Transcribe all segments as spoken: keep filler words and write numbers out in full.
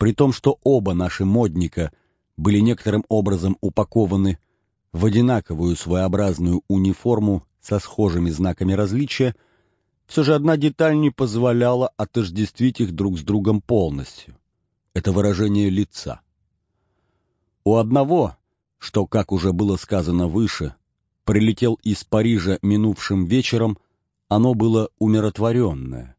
при том, что оба наши модника были некоторым образом упакованы в одинаковую своеобразную униформу со схожими знаками различия, все же одна деталь не позволяла отождествить их друг с другом полностью. Это выражение лица. У одного, что, как уже было сказано выше, прилетел из Парижа минувшим вечером, оно было умиротворенное.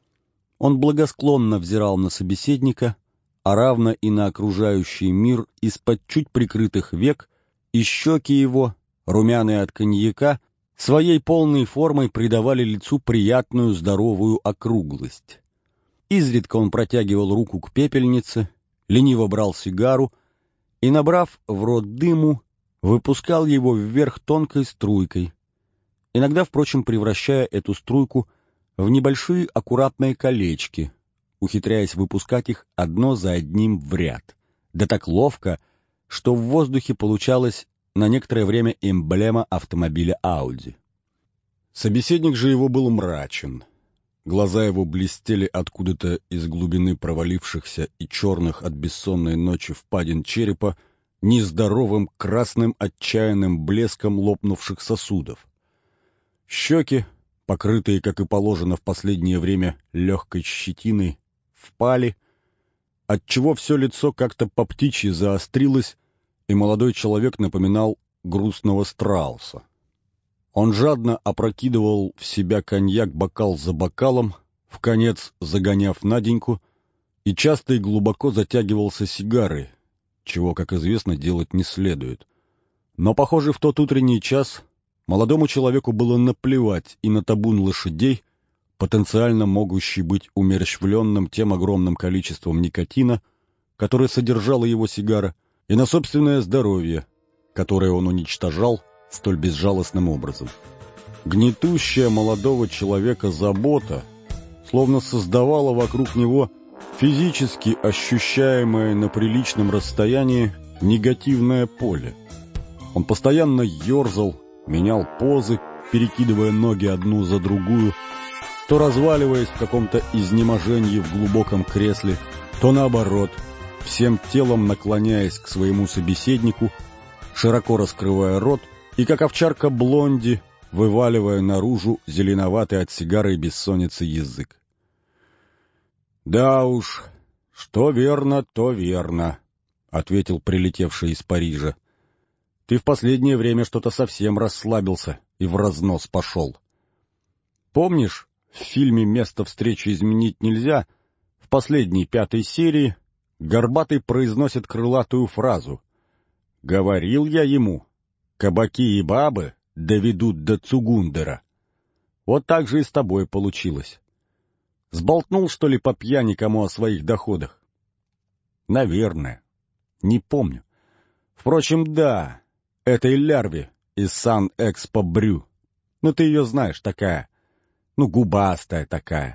Он благосклонно взирал на собеседника, а равно и на окружающий мир из-под чуть прикрытых век, и щеки его, румяные от коньяка, своей полной формой придавали лицу приятную здоровую округлость. Изредка он протягивал руку к пепельнице, лениво брал сигару и, набрав в рот дыму, выпускал его вверх тонкой струйкой, иногда, впрочем, превращая эту струйку в небольшие аккуратные колечки, ухитряясь выпускать их одно за одним в ряд, да так ловко, что в воздухе получалась на некоторое время эмблема автомобиля Ауди. Собеседник же его был мрачен. Глаза его блестели откуда-то из глубины провалившихся и черных от бессонной ночи впадин черепа нездоровым красным отчаянным блеском лопнувших сосудов. Щеки, покрытые, как и положено в последнее время, легкой щетиной, впали, отчего все лицо как-то по птичьи заострилось, и молодой человек напоминал грустного страуса. Он жадно опрокидывал в себя коньяк бокал за бокалом, вконец загоняв Наденьку, и часто и глубоко затягивался сигарой, чего, как известно, делать не следует. Но, похоже, в тот утренний час молодому человеку было наплевать и на табун лошадей, потенциально могущий быть умерщвленным тем огромным количеством никотина, которое содержала его сигара, и на собственное здоровье, которое он уничтожал столь безжалостным образом. Гнетущая молодого человека забота словно создавала вокруг него физически ощущаемое на приличном расстоянии негативное поле. Он постоянно ерзал, менял позы, перекидывая ноги одну за другую, то разваливаясь в каком-то изнеможении в глубоком кресле, то наоборот, всем телом наклоняясь к своему собеседнику, широко раскрывая рот и, как овчарка Блонди, вываливая наружу зеленоватый от сигары и бессонницы язык. «Да уж, что верно, то верно», — ответил прилетевший из Парижа. «Ты в последнее время что-то совсем расслабился и в разнос пошел. Помнишь, в фильме «Место встречи изменить нельзя» в последней пятой серии Горбатый произносит крылатую фразу «Говорил я ему, кабаки и бабы доведут до Цугундера». Вот так же и с тобой получилось. Сболтнул, что ли, по пьяни кому о своих доходах? Наверное. Не помню. Впрочем, да, этой лярве из Сан-Экспо-Брю. Ну, ты ее знаешь, такая, ну, губастая такая.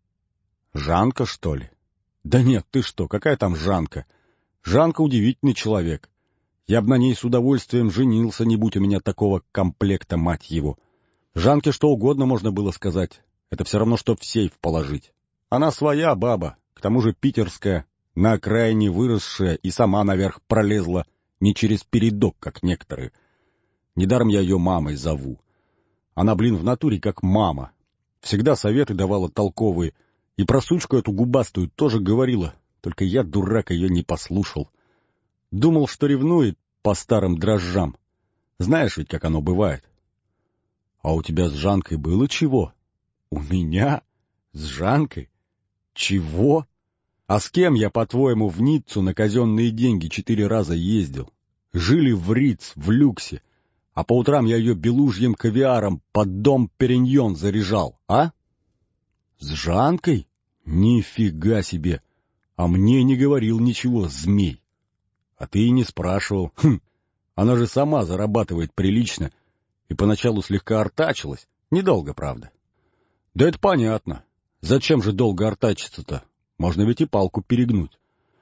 Жанка, что ли? Да нет, ты что, какая там Жанка? Жанка удивительный человек. Я бы на ней с удовольствием женился, не будь у меня такого комплекта, мать его. Жанке что угодно можно было сказать. Это все равно, что в сейф положить. Она своя баба, к тому же питерская, на окраине выросшая и сама наверх пролезла, не через передок, как некоторые. Недаром я ее мамой зову. Она, блин, в натуре как мама. Всегда советы давала толковые. И про сучку эту губастую тоже говорила, только я, дурак, ее не послушал. Думал, что ревнует по старым дрожжам. Знаешь ведь, как оно бывает. А у тебя с Жанкой было чего? У меня? С Жанкой? Чего? А с кем я, по-твоему, в Ниццу на казенные деньги четыре раза ездил? Жили в Риц, в люксе, а по утрам я ее белужьим кавиаром под дом Периньон заряжал, а? С Жанкой? Нифига себе! А мне не говорил ничего, змей. А ты и не спрашивал. Хм, она же сама зарабатывает прилично и поначалу слегка артачилась. Недолго, правда. Да это понятно. Зачем же долго артачиться-то? Можно ведь и палку перегнуть.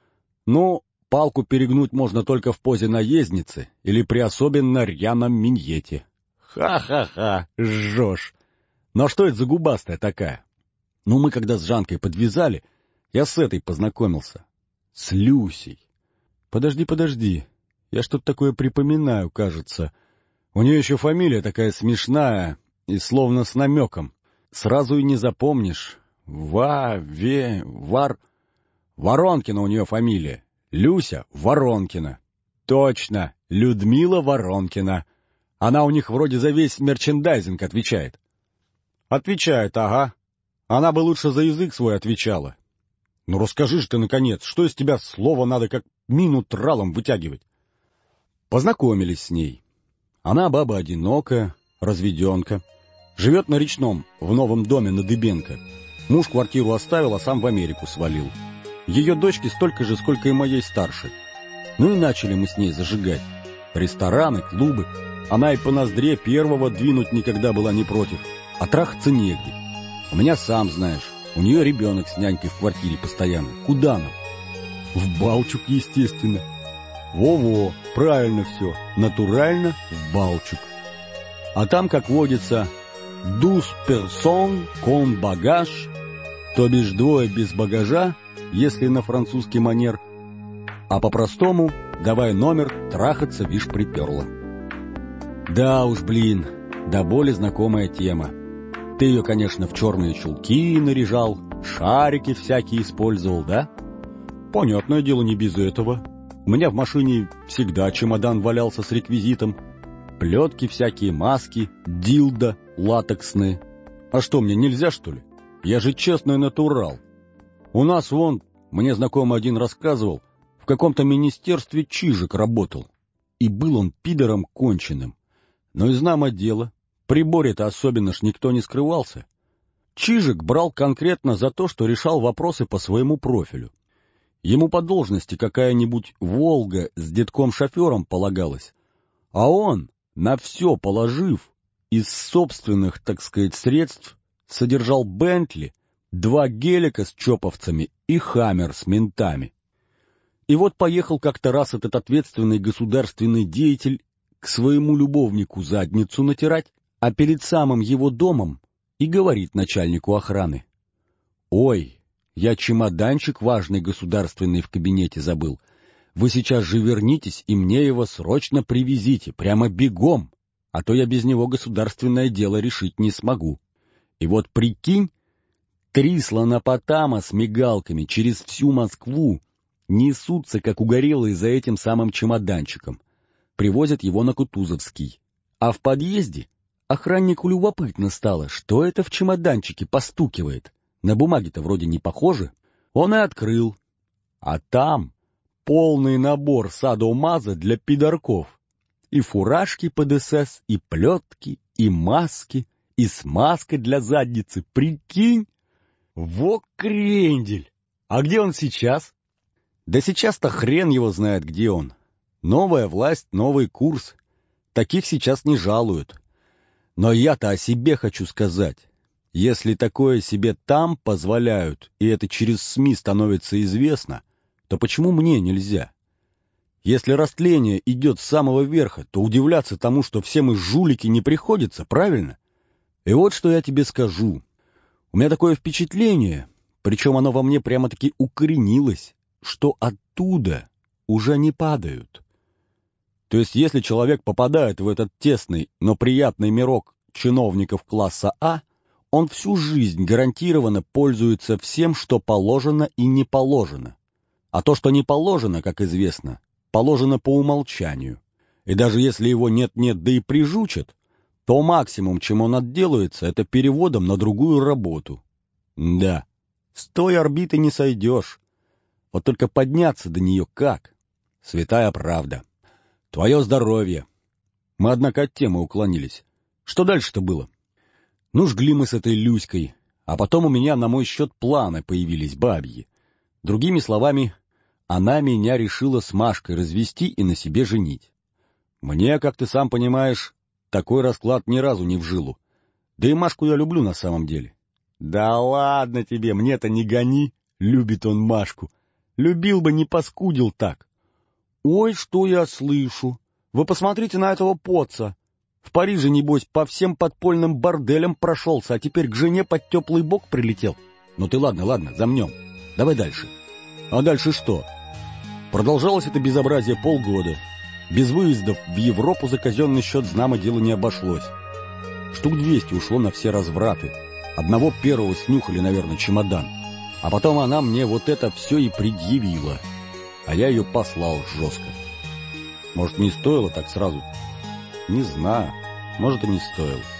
Ну, палку перегнуть можно только в позе наездницы или при особенно рьяном миньете. Ха-ха-ха, жжешь. Ну а что это за губастая такая? Ну, мы когда с Жанкой подвязали, я с этой познакомился. С Люсей. Подожди, подожди. Я что-то такое припоминаю, кажется. У нее еще фамилия такая смешная и словно с намеком. Сразу и не запомнишь. Ва-ве... Вар... Воронкина у нее фамилия. Люся Воронкина. Точно, Людмила Воронкина. Она у них вроде за весь мерчендайзинг отвечает. Отвечает, ага. Она бы лучше за язык свой отвечала. Ну расскажи же ты, наконец, что из тебя слово надо как мину тралом вытягивать? Познакомились с ней. Она баба одинокая, разведенка. Живет на Речном, в новом доме на Дыбенко. Муж квартиру оставил, а сам в Америку свалил. Ее дочке столько же, сколько и моей старшей. Ну и начали мы с ней зажигать. Рестораны, клубы. Она и по ноздре первого двинуть никогда была не против. А трахаться негде. У меня, сам знаешь, у нее ребенок с нянькой в квартире постоянно. Куда нам? В Балчук, естественно. Во-во, правильно все. Натурально в Балчук. А там, как водится, «douze personnes con bagage», то бишь двое без багажа, если на французский манер, а по-простому давай номер, трахаться, вишь, приперла. Да уж, блин, до боли знакомая тема. Ты ее, конечно, в черные чулки наряжал, шарики всякие использовал, да? Понятное дело, не без этого. У меня в машине всегда чемодан валялся с реквизитом. Плетки всякие, маски, дилдо латексные. А что, мне нельзя, что ли? Я же честный натурал. У нас вон, мне знакомый один рассказывал, в каком-то министерстве Чижик работал. И был он пидором конченым. Но из знамо дело, при Боре-то особенно ж никто не скрывался. Чижик брал конкретно за то, что решал вопросы по своему профилю. Ему по должности какая-нибудь «Волга» с детком-шофером полагалась, а он, на все положив, из собственных, так сказать, средств содержал «Бентли», два гелика с чоповцами и «Хаммер» с ментами. И вот поехал как-то раз этот ответственный государственный деятель к своему любовнику задницу натирать, а перед самым его домом и говорит начальнику охраны: «Ой, я чемоданчик важный государственный в кабинете забыл. Вы сейчас же вернитесь и мне его срочно привезите, прямо бегом, а то я без него государственное дело решить не смогу». И вот прикинь, три слонопотама с мигалками через всю Москву несутся, как угорелые, за этим самым чемоданчиком. Привозят его на Кутузовский. А в подъезде охраннику любопытно стало, что это в чемоданчике постукивает. На бумаге-то вроде не похоже. Он и открыл. А там полный набор садо-маза для пидорков. И фуражки под эс-эс, и плетки, и маски, и смазка для задницы. Прикинь! Во крендель! А где он сейчас? Да сейчас-то хрен его знает, где он. Новая власть, новый курс. Таких сейчас не жалуют. Но я-то о себе хочу сказать. Если такое себе там позволяют, и это через СМИ становится известно, то почему мне нельзя? Если растление идет с самого верха, то удивляться тому, что все мы жулики, не приходится, правильно? И вот что я тебе скажу. У меня такое впечатление, причем оно во мне прямо-таки укоренилось, что оттуда уже не падают. То есть если человек попадает в этот тесный, но приятный мирок чиновников класса А, он всю жизнь гарантированно пользуется всем, что положено и не положено. А то, что не положено, как известно, положено по умолчанию. И даже если его нет-нет, да и прижучат, то максимум, чем он отделается, это переводом на другую работу. Да, с той орбиты не сойдешь. Вот только подняться до нее как? Святая правда. Твое здоровье. Мы, однако, от темы уклонились. Что дальше-то было? Ну, жгли мы с этой Люськой, а потом у меня на мой счет планы появились бабьи. Другими словами, она меня решила с Машкой развести и на себе женить. Мне, как ты сам понимаешь, такой расклад ни разу не в жилу. Да и Машку я люблю на самом деле. Да ладно тебе, мне-то не гони, любит он Машку. Любил бы, не паскудил так. Ой, что я слышу. Вы посмотрите на этого поца. В Париже, небось, по всем подпольным борделям прошелся, а теперь к жене под теплый бок прилетел. Ну ты ладно, ладно, замнем. Давай дальше. А дальше что? Продолжалось это безобразие полгода. Без выездов в Европу за казенный счет знамо дело не обошлось. Штук двести ушло на все развраты. Одного первого снюхали, наверное, чемодан. А потом она мне вот это все и предъявила. А я ее послал жестко. Может, не стоило так сразу? Не знаю. Может, и не стоило.